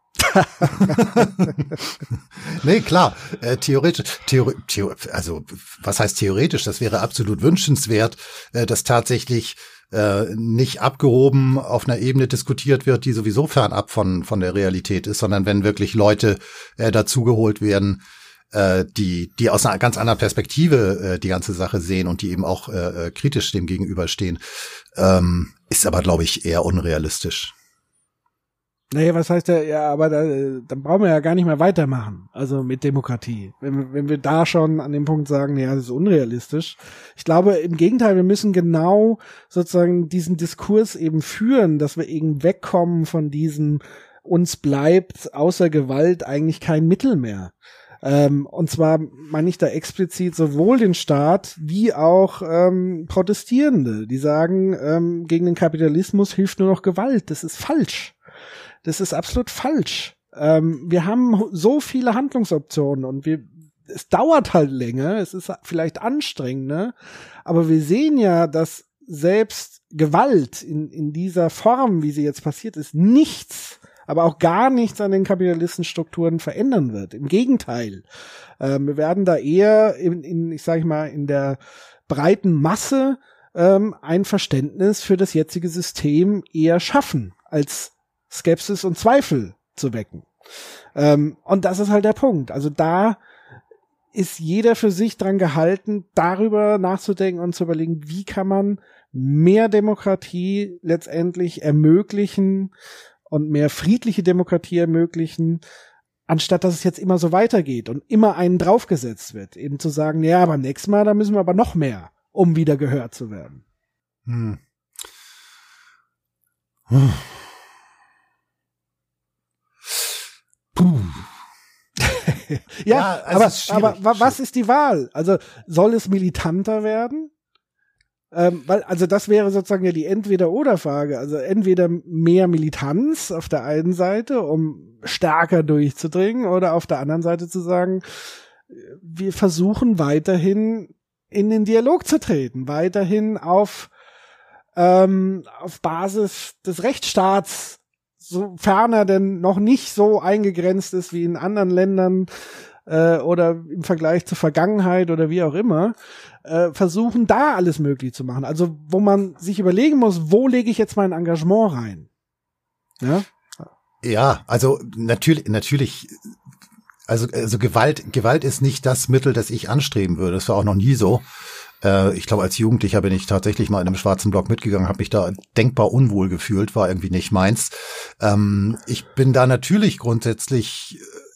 Nee, klar, äh, theoretisch, Theori Theor also was heißt theoretisch? Das wäre absolut wünschenswert, äh, dass tatsächlich äh, nicht abgehoben auf einer Ebene diskutiert wird, die sowieso fernab von von der Realität ist, sondern wenn wirklich Leute äh, dazugeholt werden, äh, die die aus einer ganz anderen Perspektive äh, die ganze Sache sehen und die eben auch äh, kritisch dem gegenüberstehen, ähm, ist aber, glaube ich, eher unrealistisch. Naja, was heißt ja, ja, aber da, dann brauchen wir ja gar nicht mehr weitermachen, also mit Demokratie. Wenn, wenn wir da schon an dem Punkt sagen, ja, das ist unrealistisch. Ich glaube, im Gegenteil, wir müssen genau sozusagen diesen Diskurs eben führen, dass wir eben wegkommen von diesem, uns bleibt außer Gewalt eigentlich kein Mittel mehr. Ähm, und zwar meine ich da explizit sowohl den Staat wie auch ähm, Protestierende, die sagen, ähm, gegen den Kapitalismus hilft nur noch Gewalt. Das ist falsch. Das ist absolut falsch. Ähm, wir haben so viele Handlungsoptionen und wir, es dauert halt länger, es ist vielleicht anstrengender, aber wir sehen ja, dass selbst Gewalt in, in dieser Form, wie sie jetzt passiert ist, nichts, aber auch gar nichts an den Kapitalistenstrukturen verändern wird. Im Gegenteil. Ähm, wir werden da eher in, in, ich sage mal, in der breiten Masse ähm, ein Verständnis für das jetzige System eher schaffen, als Skepsis und Zweifel zu wecken. Ähm, und das ist halt der Punkt. Also da ist jeder für sich dran gehalten, darüber nachzudenken und zu überlegen, wie kann man mehr Demokratie letztendlich ermöglichen und mehr friedliche Demokratie ermöglichen, anstatt dass es jetzt immer so weitergeht und immer einen draufgesetzt wird. Eben zu sagen, ja, beim nächsten Mal, da müssen wir aber noch mehr, um wieder gehört zu werden. Hm. Hm. Puh. ja, ja also aber, aber was ist die Wahl? Also soll es militanter werden? Ähm, weil, also das wäre sozusagen ja die Entweder-oder-Frage. Also entweder mehr Militanz auf der einen Seite, um stärker durchzudringen, oder auf der anderen Seite zu sagen, wir versuchen weiterhin in den Dialog zu treten, weiterhin auf, ähm, auf Basis des Rechtsstaats, sofern er denn noch nicht so eingegrenzt ist wie in anderen Ländern äh, oder im Vergleich zur Vergangenheit oder wie auch immer, äh, versuchen da alles möglich zu machen. Also wo man sich überlegen muss, wo lege ich jetzt mein Engagement rein? Ja, ja, also natürlich, natürlich, also, also Gewalt, Gewalt ist nicht das Mittel, das ich anstreben würde. Das war auch noch nie so. Äh, ich glaube, als Jugendlicher bin ich tatsächlich mal in einem schwarzen Block mitgegangen, habe mich da denkbar unwohl gefühlt, war irgendwie nicht meins. Ähm, ich bin da natürlich grundsätzlich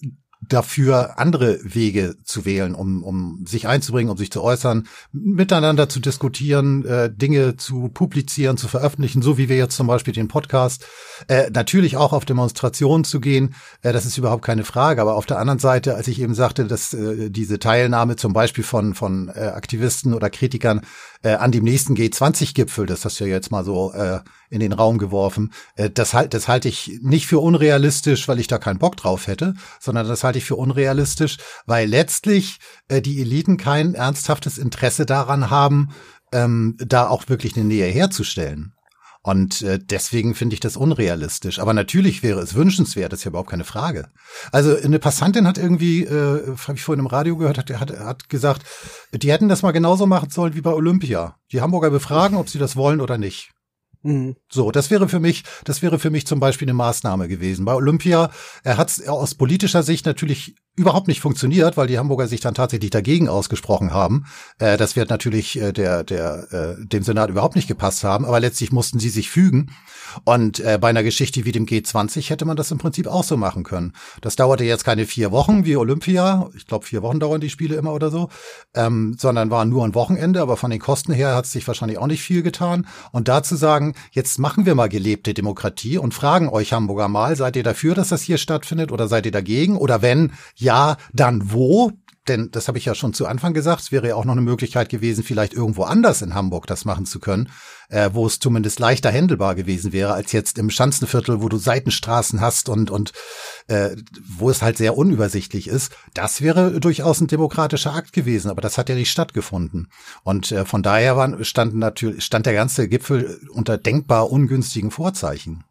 dafür, andere Wege zu wählen, um, um sich einzubringen, um sich zu äußern, miteinander zu diskutieren, äh, Dinge zu publizieren, zu veröffentlichen, so wie wir jetzt zum Beispiel den Podcast. Äh, natürlich auch auf Demonstrationen zu gehen, äh, das ist überhaupt keine Frage. Aber auf der anderen Seite, als ich eben sagte, dass äh, diese Teilnahme zum Beispiel von von äh, Aktivisten oder Kritikern äh, an dem nächsten G zwanzig Gipfel, das hast du ja jetzt mal so äh, in den Raum geworfen, äh, das, halt, das halte ich nicht für unrealistisch, weil ich da keinen Bock drauf hätte, sondern das halte ich für unrealistisch, weil letztlich äh, die Eliten kein ernsthaftes Interesse daran haben, ähm, da auch wirklich eine Nähe herzustellen. Und äh, deswegen finde ich das unrealistisch. Aber natürlich wäre es wünschenswert, das ist ja überhaupt keine Frage. Also eine Passantin hat irgendwie, äh, habe ich vorhin im Radio gehört, hat, hat, hat gesagt, die hätten das mal genauso machen sollen wie bei Olympia. Die Hamburger befragen, ob sie das wollen oder nicht. Mhm. So, das wäre für mich, das wäre für mich zum Beispiel eine Maßnahme gewesen. Bei Olympia äh, hat es aus politischer Sicht natürlich überhaupt nicht funktioniert, weil die Hamburger sich dann tatsächlich dagegen ausgesprochen haben. Äh, das wird natürlich äh, der, der, äh, dem Senat überhaupt nicht gepasst haben, aber letztlich mussten sie sich fügen. Und äh, bei einer Geschichte wie dem G zwanzig hätte man das im Prinzip auch so machen können. Das dauerte jetzt keine vier Wochen wie Olympia. Ich glaube, vier Wochen dauern die Spiele immer oder so, ähm, sondern waren nur ein Wochenende. Aber von den Kosten her hat es sich wahrscheinlich auch nicht viel getan. Und da zu sagen, jetzt machen wir mal gelebte Demokratie und fragen euch Hamburger mal, seid ihr dafür, dass das hier stattfindet oder seid ihr dagegen? Oder wenn ja, dann wo? Denn das habe ich ja schon zu Anfang gesagt, es wäre ja auch noch eine Möglichkeit gewesen, vielleicht irgendwo anders in Hamburg das machen zu können, äh, wo es zumindest leichter händelbar gewesen wäre, als jetzt im Schanzenviertel, wo du Seitenstraßen hast und und äh, wo es halt sehr unübersichtlich ist. Das wäre durchaus ein demokratischer Akt gewesen, aber das hat ja nicht stattgefunden. Und äh, von daher waren, stand, natürlich, stand der ganze Gipfel unter denkbar ungünstigen Vorzeichen.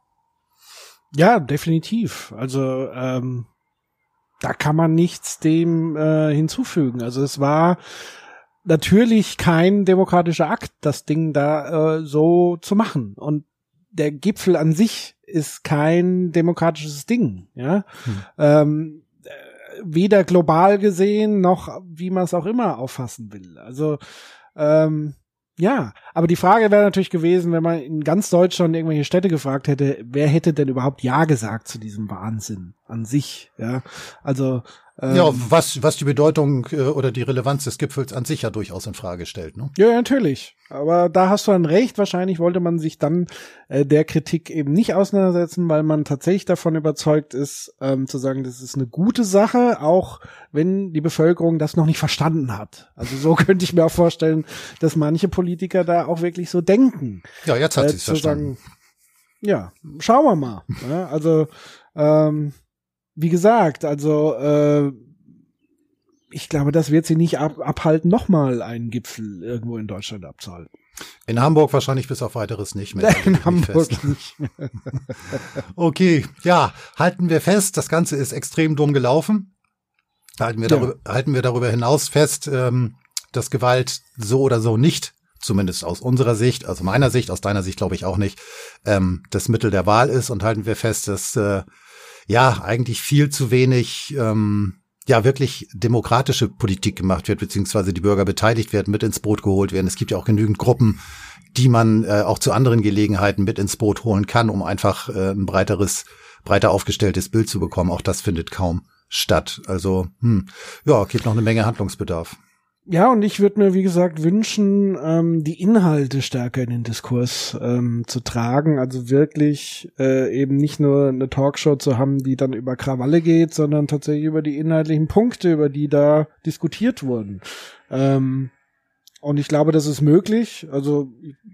Ja, definitiv. Also ähm da kann man nichts dem äh, hinzufügen. Also es war natürlich kein demokratischer Akt, das Ding da äh, so zu machen. Und der Gipfel an sich ist kein demokratisches Ding. Ja, hm. ähm, weder global gesehen noch wie man es auch immer auffassen will. Also ähm, ja, aber die Frage wäre natürlich gewesen, wenn man in ganz Deutschland irgendwelche Städte gefragt hätte, wer hätte denn überhaupt Ja gesagt zu diesem Wahnsinn an sich, ja, also ähm, ja, was was die Bedeutung äh, oder die Relevanz des Gipfels an sich ja durchaus in Frage stellt, ne? Ja, natürlich, Aber da hast du dann recht. Wahrscheinlich wollte man sich dann äh, der Kritik eben nicht auseinandersetzen, weil man tatsächlich davon überzeugt ist, ähm, zu sagen, das ist eine gute Sache, auch wenn die Bevölkerung das noch nicht verstanden hat. Also so könnte ich mir auch vorstellen, dass manche Politiker da auch wirklich so denken. Ja, jetzt hat äh, sie es verstanden. Sagen, ja, schauen wir mal. Ja, also ähm, wie gesagt, also äh, ich glaube, das wird sie nicht ab, abhalten, nochmal einen Gipfel irgendwo in Deutschland abzuhalten. In Hamburg wahrscheinlich bis auf weiteres nicht mehr. In Hamburg fest. Nicht mehr. Okay, ja, halten wir fest, das Ganze ist extrem dumm gelaufen. Halten wir, ja. darüber, halten wir darüber hinaus fest, ähm, dass Gewalt so oder so nicht, zumindest aus unserer Sicht, also meiner Sicht, aus deiner Sicht glaube ich auch nicht, ähm, das Mittel der Wahl ist. Und halten wir fest, dass äh, ja eigentlich viel zu wenig ähm, ja wirklich demokratische Politik gemacht wird, beziehungsweise die Bürger beteiligt werden, mit ins Boot geholt werden. Es gibt ja auch genügend Gruppen, die man äh, auch zu anderen Gelegenheiten mit ins Boot holen kann, um einfach äh, ein breiteres, breiter aufgestelltes Bild zu bekommen. Auch das findet kaum statt. Also, hm, ja, gibt noch eine Menge Handlungsbedarf. Ja, und ich würde mir, wie gesagt, wünschen, ähm, die Inhalte stärker in den Diskurs ähm, zu tragen. Also wirklich äh, eben nicht nur eine Talkshow zu haben, die dann über Krawalle geht, sondern tatsächlich über die inhaltlichen Punkte, über die da diskutiert wurden. Ähm, und ich glaube, das ist möglich. Also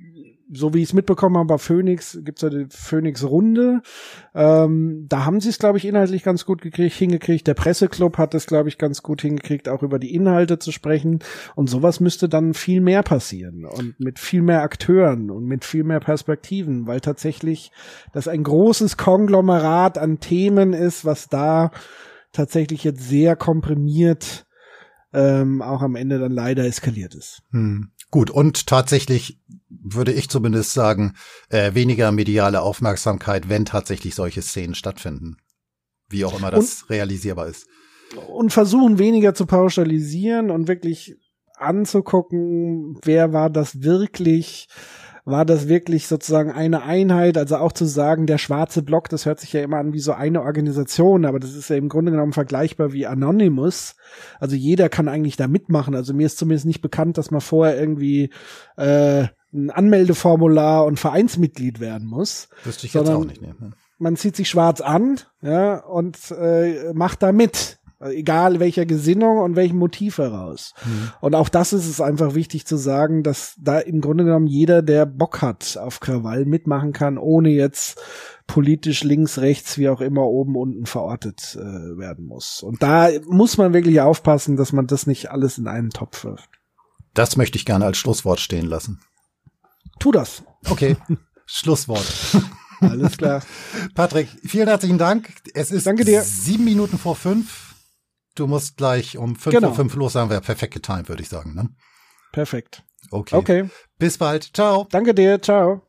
so wie ich es mitbekommen habe, bei Phoenix gibt's ja die Phoenix-Runde. Ähm, da haben sie es, glaube ich, inhaltlich ganz gut gekriegt, hingekriegt. Der Presseclub hat es, glaube ich, ganz gut hingekriegt, auch über die Inhalte zu sprechen. Und sowas müsste dann viel mehr passieren und mit viel mehr Akteuren und mit viel mehr Perspektiven, weil tatsächlich das ein großes Konglomerat an Themen ist, was da tatsächlich jetzt sehr komprimiert ähm, auch am Ende dann leider eskaliert ist. Hm. Gut, und tatsächlich würde ich zumindest sagen, äh, weniger mediale Aufmerksamkeit, wenn tatsächlich solche Szenen stattfinden. Wie auch immer das und, realisierbar ist. Und versuchen weniger zu pauschalisieren und wirklich anzugucken, wer war das wirklich, war das wirklich sozusagen eine Einheit, also auch zu sagen, der schwarze Block, das hört sich ja immer an wie so eine Organisation, aber das ist ja im Grunde genommen vergleichbar wie Anonymous. Also jeder kann eigentlich da mitmachen. Also mir ist zumindest nicht bekannt, dass man vorher irgendwie äh, ein Anmeldeformular und Vereinsmitglied werden muss. Wüsste ich jetzt auch nicht. Ne? Man zieht sich schwarz an, ja, und äh, macht da mit. Egal welcher Gesinnung und welchem Motiv heraus. Mhm. Und auch das ist es einfach wichtig zu sagen, dass da im Grunde genommen jeder, der Bock hat auf Krawall, mitmachen kann, ohne jetzt politisch links, rechts, wie auch immer, oben, unten verortet äh, werden muss. Und da muss man wirklich aufpassen, dass man das nicht alles in einen Topf wirft. Das möchte ich gerne als Schlusswort stehen lassen. Tu das. Okay, Schlusswort. Alles klar. Patrick, vielen herzlichen Dank. Es ist Danke dir. sieben Minuten vor fünf. Du musst gleich um fünf genau. Uhr fünf los sein, wäre perfekt getimed, würde ich sagen. Ne? Perfekt. Okay. Okay. Bis bald. Ciao. Danke dir. Ciao.